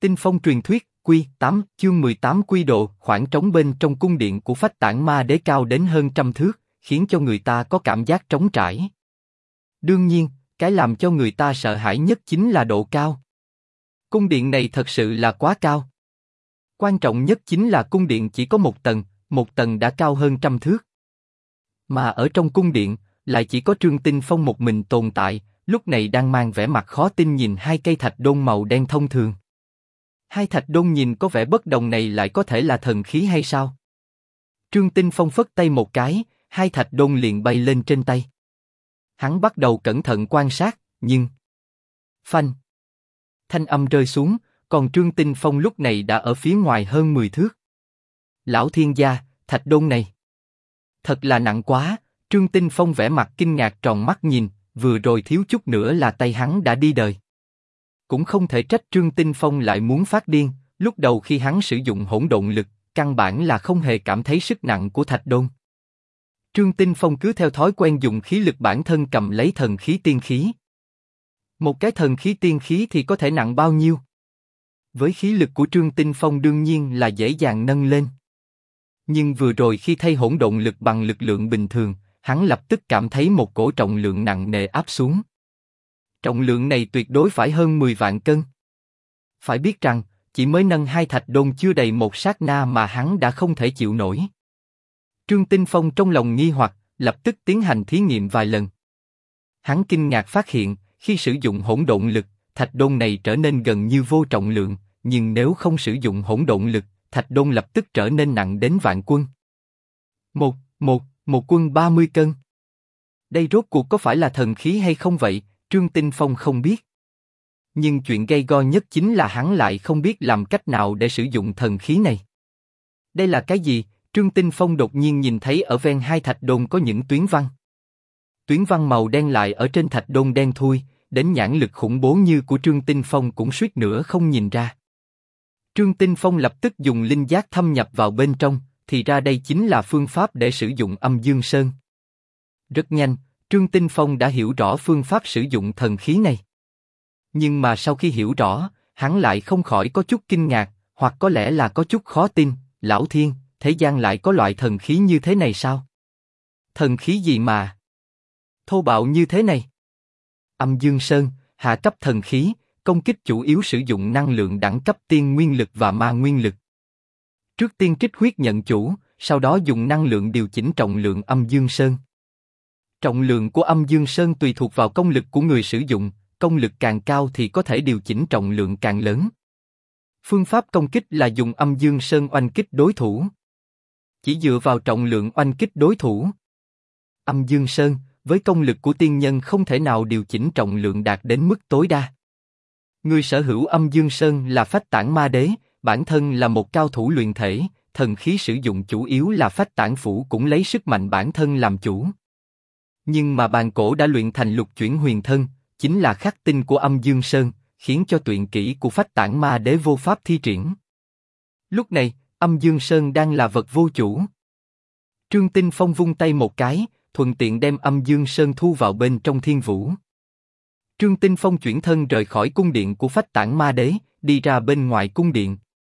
Tinh phong truyền thuyết, Quy 8, chương 18 Quy độ, khoảng trống bên trong cung điện của Phách Tản Ma Đế cao đến hơn 100 thước, khiến cho người ta có cảm giác trống trải. Đương nhiên, cái làm cho người ta sợ hãi nhất chính là độ cao. Cung điện này thật sự là quá cao. Quan trọng nhất chính là cung điện chỉ có một tầng đã cao hơn 100 thước. Mà ở trong cung điện, lại chỉ có Trương Tinh Phong một mình tồn tại, lúc này đang mang vẻ mặt khó tin nhìn hai cây thạch đôn màu đen thông thường. Hai thạch đôn nhìn có vẻ bất đồng này lại có thể là thần khí hay sao? Trương Tinh Phong phất tay một cái, hai thạch đôn liền bay lên trên tay. Hắn bắt đầu cẩn thận quan sát, nhưng... Phanh! Thanh âm rơi xuống, còn Trương Tinh Phong lúc này đã ở phía ngoài hơn 10 thước. Lão thiên gia, thạch đôn này... Thật là nặng quá, Trương Tinh Phong vẻ mặt kinh ngạc tròn mắt nhìn, vừa rồi thiếu chút nữa là tay hắn đã đi đời. Cũng không thể trách Trương Tinh Phong lại muốn phát điên, lúc đầu khi hắn sử dụng hỗn độn lực, căn bản là không hề cảm thấy sức nặng của thạch đôn. Trương Tinh Phong cứ theo thói quen dùng khí lực bản thân cầm lấy thần khí tiên khí. Một cái thần khí tiên khí thì có thể nặng bao nhiêu? Với khí lực của Trương Tinh Phong đương nhiên là dễ dàng nâng lên. Nhưng vừa rồi khi thay hỗn độn lực bằng lực lượng bình thường, hắn lập tức cảm thấy một cổ trọng lượng nặng nề áp xuống. Trọng lượng này tuyệt đối phải hơn 10 vạn cân. Phải biết rằng, chỉ mới nâng hai thạch đôn chưa đầy một sát na mà hắn đã không thể chịu nổi. Trương Tinh Phong trong lòng nghi hoặc, lập tức tiến hành thí nghiệm vài lần. Hắn kinh ngạc phát hiện, khi sử dụng hỗn độn lực, thạch đôn này trở nên gần như vô trọng lượng, nhưng nếu không sử dụng hỗn độn lực, thạch đôn lập tức trở nên nặng đến vạn quân. Một quân 30 cân. Đây rốt cuộc có phải là thần khí hay không vậy? Trương Tinh Phong không biết. Nhưng chuyện gay go nhất chính là hắn lại không biết làm cách nào để sử dụng thần khí này. Đây là cái gì? Trương Tinh Phong đột nhiên nhìn thấy ở ven hai thạch đôn có những tuyến văn. Tuyến văn màu đen lại ở trên thạch đôn đen thui, đến nhãn lực khủng bố như của Trương Tinh Phong cũng suýt nữa không nhìn ra. Trương Tinh Phong lập tức dùng linh giác thâm nhập vào bên trong, thì ra đây chính là phương pháp để sử dụng âm dương sơn. Rất nhanh, Trương Tinh Phong đã hiểu rõ phương pháp sử dụng thần khí này. Nhưng mà sau khi hiểu rõ, hắn lại không khỏi có chút kinh ngạc, hoặc có lẽ là có chút khó tin. Lão Thiên, thế gian lại có loại thần khí như thế này sao? Thần khí gì mà thô bạo như thế này? Âm Dương Sơn, hạ cấp thần khí, công kích chủ yếu sử dụng năng lượng đẳng cấp tiên nguyên lực và ma nguyên lực. Trước tiên trích huyết nhận chủ, sau đó dùng năng lượng điều chỉnh trọng lượng Âm Dương Sơn. Trọng lượng của Âm Dương Sơn tùy thuộc vào công lực của người sử dụng, công lực càng cao thì có thể điều chỉnh trọng lượng càng lớn. Phương pháp công kích là dùng Âm Dương Sơn oanh kích đối thủ. Chỉ dựa vào trọng lượng oanh kích đối thủ. Âm Dương Sơn, với công lực của tiên nhân không thể nào điều chỉnh trọng lượng đạt đến mức tối đa. Người sở hữu Âm Dương Sơn là Phách Tản Ma Đế, bản thân là một cao thủ luyện thể, thần khí sử dụng chủ yếu là Phách Tản Phủ cũng lấy sức mạnh bản thân làm chủ. Nhưng mà bàn cổ đã luyện thành Lục Chuyển Huyền Thân, chính là khắc tinh của Âm Dương Sơn, khiến cho tuyệt kỹ của Phách Tản Ma Đế vô pháp thi triển. Lúc này, Âm Dương Sơn đang là vật vô chủ. Trương Tinh Phong vung tay một cái, thuận tiện đem Âm Dương Sơn thu vào bên trong thiên vũ. Trương Tinh Phong chuyển thân rời khỏi cung điện của Phách Tản Ma Đế, đi ra bên ngoài cung điện.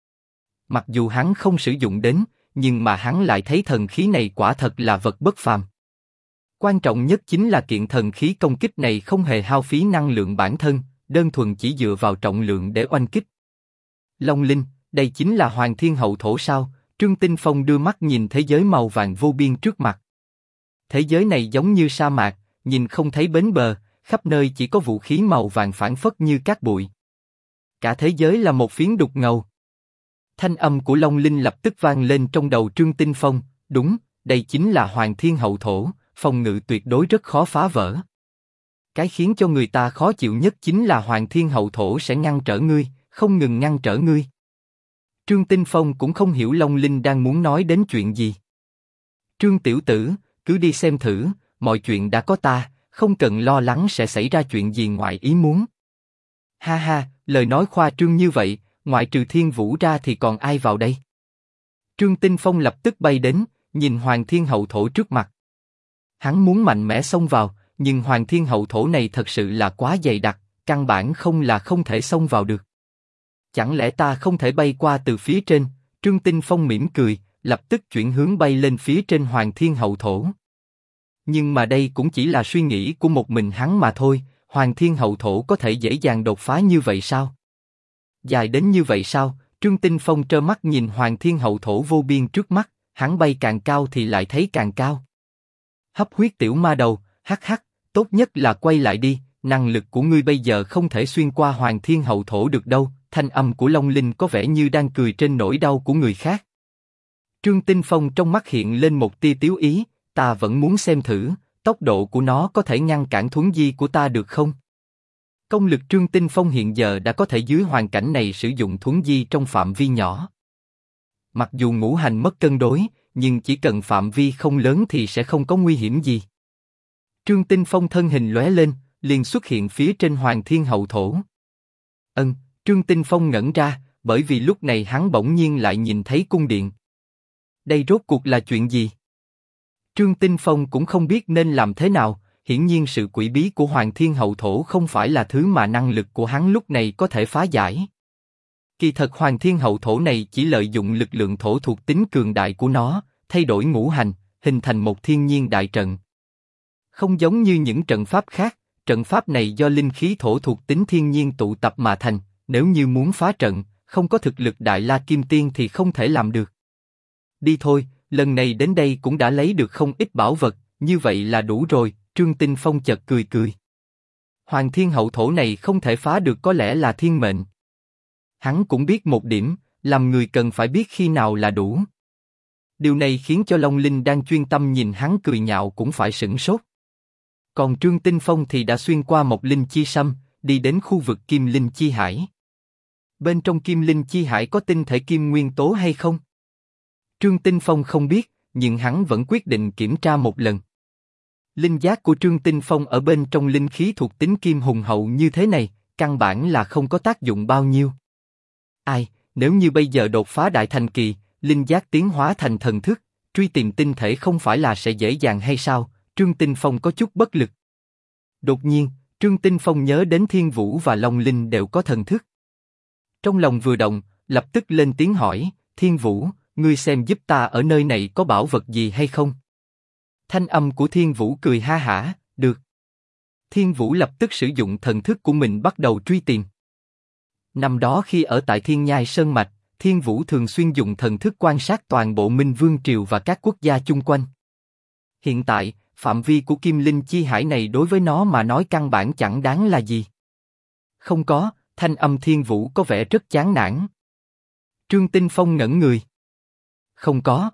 Mặc dù hắn không sử dụng đến, nhưng mà hắn lại thấy thần khí này quả thật là vật bất phàm. Quan trọng nhất chính là kiện thần khí công kích này không hề hao phí năng lượng bản thân, đơn thuần chỉ dựa vào trọng lượng để oanh kích. Long Linh, đây chính là Hoàng Thiên Hậu Thổ sao? Trương Tinh Phong đưa mắt nhìn thế giới màu vàng vô biên trước mặt. Thế giới này giống như sa mạc, nhìn không thấy bến bờ, khắp nơi chỉ có vũ khí màu vàng phảng phất như cát bụi. Cả thế giới là một phiến đục ngầu. Thanh âm của Long Linh lập tức vang lên trong đầu Trương Tinh Phong, đúng, đây chính là Hoàng Thiên Hậu Thổ, phòng ngự tuyệt đối rất khó phá vỡ. Cái khiến cho người ta khó chịu nhất chính là Hoàng Thiên Hậu Thổ sẽ ngăn trở ngươi, không ngừng ngăn trở ngươi. Trương Tinh Phong cũng không hiểu Long Linh đang muốn nói đến chuyện gì. Trương tiểu tử, cứ đi xem thử, mọi chuyện đã có ta, không cần lo lắng sẽ xảy ra chuyện gì ngoài ý muốn. Ha ha, lời nói khoa trương như vậy, ngoại trừ Thiên Vũ ra thì còn ai vào đây? Trương Tinh Phong lập tức bay đến, nhìn Hoàng Thiên Hậu Thổ trước mặt. Hắn muốn mạnh mẽ xông vào, nhưng Hoàng Thiên Hậu Thổ này thật sự là quá dày đặc, căn bản không thể xông vào được. Chẳng lẽ ta không thể bay qua từ phía trên? Trương Tinh Phong mỉm cười, lập tức chuyển hướng bay lên phía trên Hoàng Thiên Hậu Thổ. Nhưng mà đây cũng chỉ là suy nghĩ của một mình hắn mà thôi, Hoàng Thiên Hậu Thổ có thể dễ dàng đột phá như vậy sao? Dài đến như vậy sao? Trương Tinh Phong trơ mắt nhìn Hoàng Thiên Hậu Thổ vô biên trước mắt, hắn bay càng cao thì lại thấy càng cao. Hấp huyết tiểu ma đầu, hắc hắc, tốt nhất là quay lại đi, năng lực của ngươi bây giờ không thể xuyên qua Hoàng Thiên Hậu Thổ được đâu. Thanh âm của Long Linh có vẻ như đang cười trên nỗi đau của người khác. Trương Tinh Phong trong mắt hiện lên một tia tiếu ý, ta vẫn muốn xem thử, tốc độ của nó có thể ngăn cản thuấn di của ta được không? Công lực Trương Tinh Phong hiện giờ đã có thể dưới hoàn cảnh này sử dụng thuấn di trong phạm vi nhỏ. Mặc dù ngũ hành mất cân đối, nhưng chỉ cần phạm vi không lớn thì sẽ không có nguy hiểm gì. Trương Tinh Phong thân hình lóe lên, liền xuất hiện phía trên Hoàng Thiên Hậu Thổ. Trương Tinh Phong ngẩn ra, bởi vì lúc này hắn bỗng nhiên lại nhìn thấy cung điện. Đây rốt cuộc là chuyện gì? Trương Tinh Phong cũng không biết nên làm thế nào, hiển nhiên sự quỷ bí của Hoàng Thiên Hậu Thổ không phải là thứ mà năng lực của hắn lúc này có thể phá giải. Kỳ thật Hoàng Thiên Hậu Thổ này chỉ lợi dụng lực lượng thổ thuộc tính cường đại của nó, thay đổi ngũ hành, hình thành một thiên nhiên đại trận. Không giống như những trận pháp khác, trận pháp này do linh khí thổ thuộc tính thiên nhiên tụ tập mà thành. Nếu như muốn phá trận, không có thực lực Đại La Kim Tiên thì không thể làm được. Đi thôi, lần này đến đây cũng đã lấy được không ít bảo vật, như vậy là đủ rồi. Trương Tinh Phong chợt cười cười. Hoàng Thiên Hậu Thổ này không thể phá được có lẽ là thiên mệnh. Hắn cũng biết một điểm, làm người cần phải biết khi nào là đủ. Điều này khiến cho Long Linh đang chuyên tâm nhìn hắn cười nhạo cũng phải sửng sốt. Còn Trương Tinh Phong thì đã xuyên qua Mộc Linh Chi Sâm, đi đến khu vực Kim Linh Chi Hải. Bên trong Kim Linh Chi Hải có tinh thể kim nguyên tố hay không? Trương Tinh Phong không biết, nhưng hắn vẫn quyết định kiểm tra một lần. Linh giác của Trương Tinh Phong ở bên trong linh khí thuộc tính kim hùng hậu như thế này, căn bản là không có tác dụng bao nhiêu. Nếu như bây giờ đột phá đại thành kỳ, linh giác tiến hóa thành thần thức, truy tìm tinh thể không phải là sẽ dễ dàng hay sao? Trương Tinh Phong có chút bất lực. Đột nhiên, Trương Tinh Phong nhớ đến Thiên Vũ và Long Linh đều có thần thức. Trong lòng vừa động, lập tức lên tiếng hỏi, Thiên Vũ, ngươi xem giúp ta ở nơi này có bảo vật gì hay không? Thanh âm của Thiên Vũ cười ha hả, được. Thiên Vũ lập tức sử dụng thần thức của mình bắt đầu truy tìm. Năm đó khi ở tại Thiên Nhai Sơn Mạch, Thiên Vũ thường xuyên dùng thần thức quan sát toàn bộ Minh Vương Triều và các quốc gia chung quanh. Hiện tại, phạm vi của Kim Linh Chi Hải này đối với nó mà nói căn bản chẳng đáng là gì. Không có, thanh âm Thiên Vũ có vẻ rất chán nản. Trương Tinh Phong ngẩn người. Không có.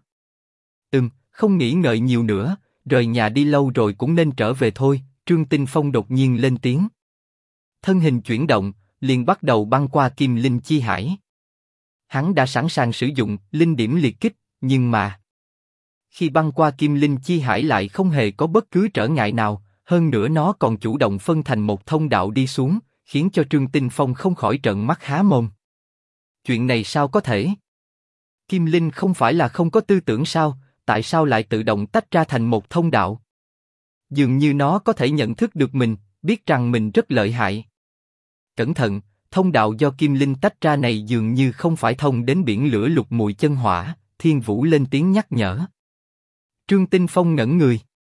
Không nghĩ ngợi nhiều nữa, rời nhà đi lâu rồi cũng nên trở về thôi. Trương Tinh Phong đột nhiên lên tiếng. Thân hình chuyển động, liền bắt đầu băng qua Kim Linh Chi Hải. Hắn đã sẵn sàng sử dụng linh điểm liệt kích, nhưng mà khi băng qua Kim Linh Chi Hải lại không hề có bất cứ trở ngại nào, hơn nữa nó còn chủ động phân thành một thông đạo đi xuống, khiến cho Trương Tinh Phong không khỏi trợn mắt há mồm. Chuyện này sao có thể? Kim Linh không phải là không có tư tưởng sao, tại sao lại tự động tách ra thành một thông đạo? Dường như nó có thể nhận thức được mình, biết rằng mình rất lợi hại. Cẩn thận, thông đạo do Kim Linh tách ra này dường như không phải thông đến biển lửa lục mùi chân hỏa. Thiên Vũ lên tiếng nhắc nhở. Trương Tinh Phong ngẩn người.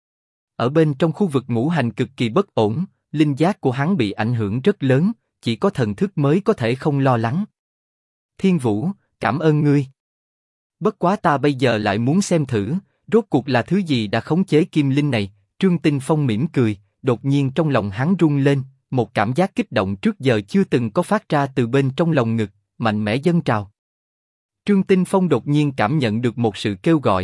Ở bên trong khu vực ngũ hành cực kỳ bất ổn, linh giác của hắn bị ảnh hưởng rất lớn, chỉ có thần thức mới có thể không lo lắng. Thiên Vũ, cảm ơn ngươi. Bất quá ta bây giờ lại muốn xem thử, rốt cuộc là thứ gì đã khống chế Kim Linh này. Trương Tinh Phong mỉm cười, đột nhiên trong lòng hắn rung lên, một cảm giác kích động trước giờ chưa từng có phát ra từ bên trong lồng ngực, mạnh mẽ dâng trào. Trương Tinh Phong đột nhiên cảm nhận được một sự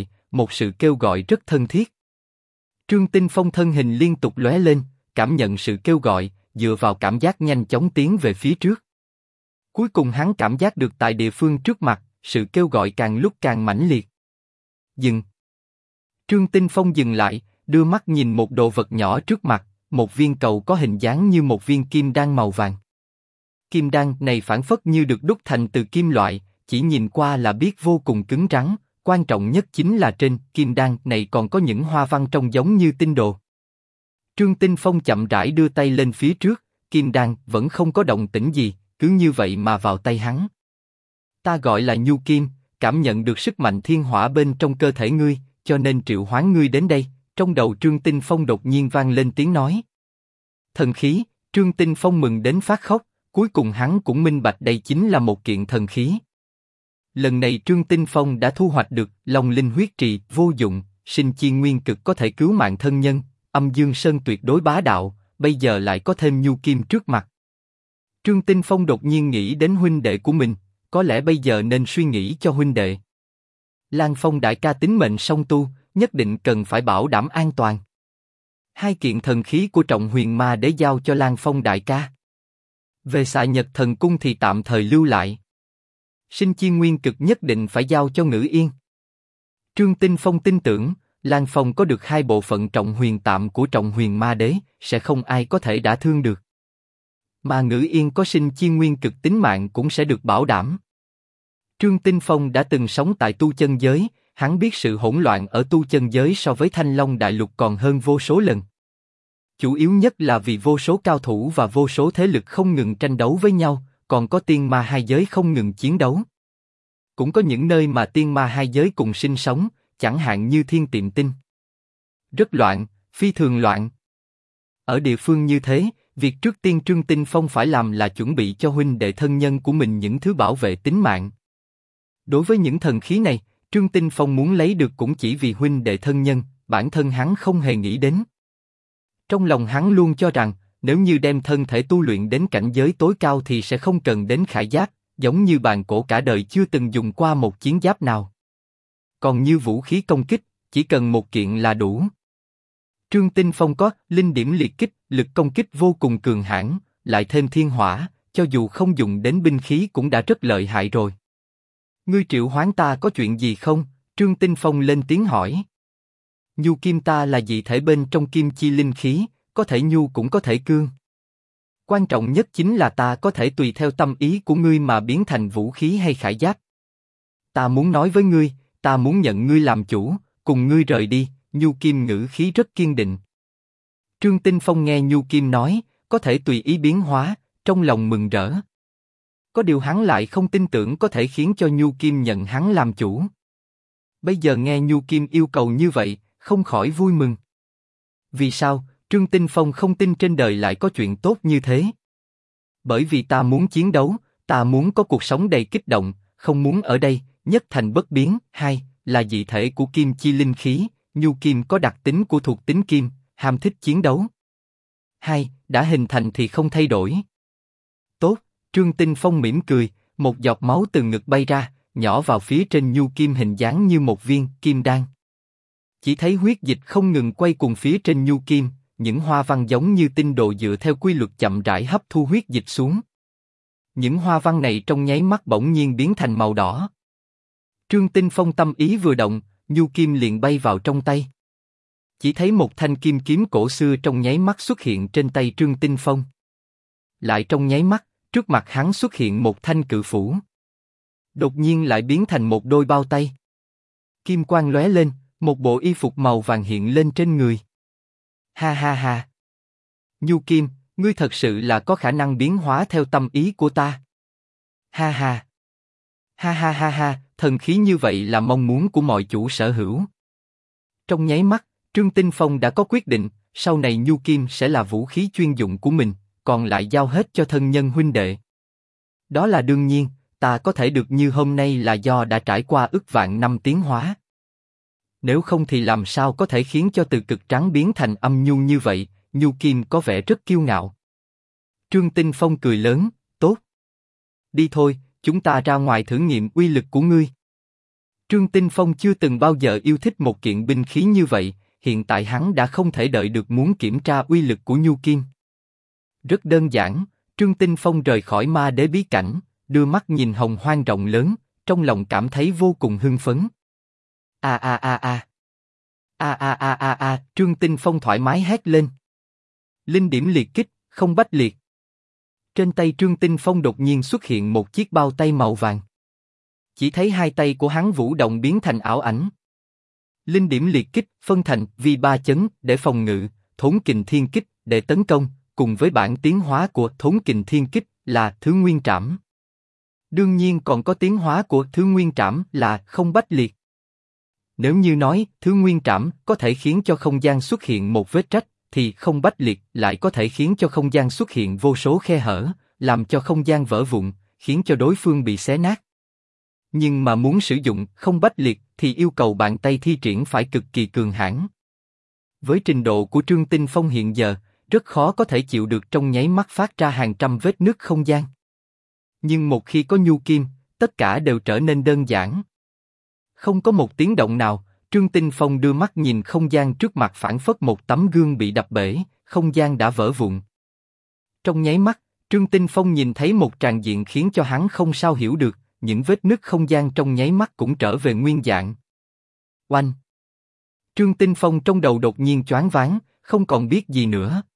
kêu gọi rất thân thiết. Trương Tinh Phong thân hình liên tục lóe lên, cảm nhận sự kêu gọi, dựa vào cảm giác nhanh chóng tiến về phía trước. Cuối cùng hắn cảm giác được tại địa phương trước mặt, sự kêu gọi càng lúc càng mãnh liệt. Dừng. Trương Tinh Phong dừng lại, đưa mắt nhìn một đồ vật nhỏ trước mặt, một viên cầu có hình dáng như một viên kim đan màu vàng. Kim đan này phảng phất như được đúc thành từ kim loại, chỉ nhìn qua là biết vô cùng cứng rắn. Quan trọng nhất chính là trên kim đan này còn có những hoa văn trông giống như tinh đồ. Trương Tinh Phong chậm rãi đưa tay lên phía trước, kim đan vẫn không có động tĩnh gì, cứ như vậy mà vào tay hắn. Ta gọi là Nhu Kim, cảm nhận được sức mạnh thiên hỏa bên trong cơ thể ngươi, cho nên triệu hoán ngươi đến đây. Trong đầu Trương Tinh Phong đột nhiên vang lên tiếng nói. Thần khí. Trương Tinh Phong mừng đến phát khóc, cuối cùng hắn cũng minh bạch đây chính là một kiện thần khí. Lần này Trương Tinh Phong đã thu hoạch được Long Linh huyết trì vô dụng, sinh chi nguyên cực có thể cứu mạng thân nhân, Âm Dương Sơn tuyệt đối bá đạo, bây giờ lại có thêm Nhu Kim trước mặt. Trương Tinh Phong đột nhiên nghĩ đến huynh đệ của mình, có lẽ bây giờ nên suy nghĩ cho huynh đệ. Lan Phong đại ca tính mệnh song tu, nhất định cần phải bảo đảm an toàn. Hai kiện thần khí của Trọng Huyền Ma Đế giao cho Lan Phong đại ca. Về Xạ Nhật Thần Cung thì tạm thời lưu lại. Sinh chi nguyên cực nhất định phải giao cho Ngữ Yên. Trương Tinh Phong tin tưởng, Lan Phong có được hai bộ phận Trọng Huyền tạm của Trọng Huyền Ma Đế, sẽ không ai có thể đả thương được. Mà Ngữ Yên có sinh chi nguyên cực tính mạng cũng sẽ được bảo đảm. Trương Tinh Phong đã từng sống tại tu chân giới, hắn biết sự hỗn loạn ở tu chân giới so với Thanh Long Đại Lục còn hơn vô số lần. Chủ yếu nhất là vì vô số cao thủ và vô số thế lực không ngừng tranh đấu với nhau, còn có tiên ma hai giới không ngừng chiến đấu. Cũng có những nơi mà tiên ma hai giới cùng sinh sống, chẳng hạn như Thiên Tiệm Tinh. Rất loạn, phi thường loạn. Ở địa phương như thế, việc trước tiên Trương Tinh Phong phải làm là chuẩn bị cho huynh đệ thân nhân của mình những thứ bảo vệ tính mạng. Đối với những thần khí này, Trương Tinh Phong muốn lấy được cũng chỉ vì huynh đệ thân nhân, bản thân hắn không hề nghĩ đến. Trong lòng hắn luôn cho rằng, nếu như đem thân thể tu luyện đến cảnh giới tối cao thì sẽ không cần đến khải giáp, giống như bàn cổ cả đời chưa từng dùng qua một chiến giáp nào. Còn như vũ khí công kích, chỉ cần một kiện là đủ. Trương Tinh Phong có linh điểm liệt kích, lực công kích vô cùng cường hãn, lại thêm thiên hỏa, cho dù không dùng đến binh khí cũng đã rất lợi hại rồi. Ngươi triệu hoán ta có chuyện gì không? Trương Tinh Phong lên tiếng hỏi. Nhu kim ta là dị thể bên trong kim chi linh khí, có thể nhu cũng có thể cương. Quan trọng nhất chính là ta có thể tùy theo tâm ý của ngươi mà biến thành vũ khí hay khải giáp. Ta muốn nói với ngươi, ta muốn nhận ngươi làm chủ, cùng ngươi rời đi. Nhu kim ngữ khí rất kiên định. Trương Tinh Phong nghe Nhu kim nói, có thể tùy ý biến hóa, trong lòng mừng rỡ. Có điều hắn lại không tin tưởng có thể khiến cho Nhu kim nhận hắn làm chủ. Bây giờ nghe Nhu kim yêu cầu như vậy, không khỏi vui mừng. Vì sao? Trương Tinh Phong không tin trên đời lại có chuyện tốt như thế. Bởi vì ta muốn chiến đấu, ta muốn có cuộc sống đầy kích động, không muốn ở đây nhất thành bất biến. Hai là dị thể của kim chi linh khí, Nhu kim có đặc tính của thuộc tính kim, ham thích chiến đấu. Hai đã hình thành thì không thay đổi. Tốt. Trương Tinh Phong mỉm cười, một giọt máu từ ngực bay ra, nhỏ vào phía trên Nhu kim hình dáng như một viên kim đan. Chỉ thấy huyết dịch không ngừng quay cuồng phía trên Nhu kim, những hoa văn giống như tinh đồ dựa theo quy luật chậm rãi hấp thu huyết dịch xuống. Những hoa văn này trong nháy mắt bỗng nhiên biến thành màu đỏ. Trương Tinh Phong tâm ý vừa động, Nhu kim liền bay vào trong tay. Chỉ thấy một thanh kim kiếm cổ xưa trong nháy mắt xuất hiện trên tay Trương Tinh Phong. Lại trong nháy mắt, trước mặt hắn xuất hiện một thanh cự phủ. Đột nhiên lại biến thành một đôi bao tay. Kim quang lóe lên, một bộ y phục màu vàng hiện lên trên người. Ha ha ha. Nhu kim, ngươi thật sự là có khả năng biến hóa theo tâm ý của ta. Ha ha. Ha ha ha ha, thần khí như vậy là mong muốn của mọi chủ sở hữu. Trong nháy mắt, Trương Tinh Phong đã có quyết định, sau này Nhu kim sẽ là vũ khí chuyên dụng của mình, còn lại giao hết cho thân nhân huynh đệ. Đó là đương nhiên, ta có thể được như hôm nay là do đã trải qua ức vạn năm tiến hóa. Nếu không thì làm sao có thể khiến cho từ cực trắng biến thành âm nhu như vậy? Nhu kim có vẻ rất kiêu ngạo. Trương Tinh Phong cười lớn, tốt. Đi thôi, chúng ta ra ngoài thử nghiệm uy lực của ngươi. Trương Tinh Phong chưa từng bao giờ yêu thích một kiện binh khí như vậy, hiện tại hắn đã không thể đợi được muốn kiểm tra uy lực của Nhu kim. Rất đơn giản, Trương Tinh Phong rời khỏi ma đế bí cảnh, đưa mắt nhìn hồng hoang rộng lớn, trong lòng cảm thấy vô cùng hưng phấn. A a a a. A a a a a, Trương Tinh Phong thoải mái hét lên. Linh điểm liệt kích, không bách liệt. Trên tay Trương Tinh Phong đột nhiên xuất hiện một chiếc bao tay màu vàng. Chỉ thấy hai tay của hắn vũ động biến thành ảo ảnh. Linh điểm liệt kích phân thành vi ba chấn để phòng ngự, thốn kình thiên kích để tấn công, cùng với bản tiến hóa của thốn kình thiên kích là thứ nguyên trảm. Đương nhiên còn có tiến hóa của thứ nguyên trảm là không bách liệt. Nếu như nói thứ nguyên trảm có thể khiến cho không gian xuất hiện một vết rách, thì không bách liệt lại có thể khiến cho không gian xuất hiện vô số khe hở, làm cho không gian vỡ vụn, khiến cho đối phương bị xé nát. Nhưng mà muốn sử dụng không bách liệt thì yêu cầu bàn tay thi triển phải cực kỳ cường hãn. Với trình độ của Trương Tinh Phong hiện giờ, rất khó có thể chịu được trong nháy mắt phát ra hàng trăm vết nứt không gian. Nhưng một khi có nhu kim, tất cả đều trở nên đơn giản. Không có một tiếng động nào, Trương Tinh Phong đưa mắt nhìn không gian trước mặt phảng phất một tấm gương bị đập bể, không gian đã vỡ vụn. Trong nháy mắt, Trương Tinh Phong nhìn thấy một tràng diện khiến cho hắn không sao hiểu được, những vết nứt không gian trong nháy mắt cũng trở về nguyên dạng. Oanh! Trương Tinh Phong trong đầu đột nhiên choáng váng, không còn biết gì nữa.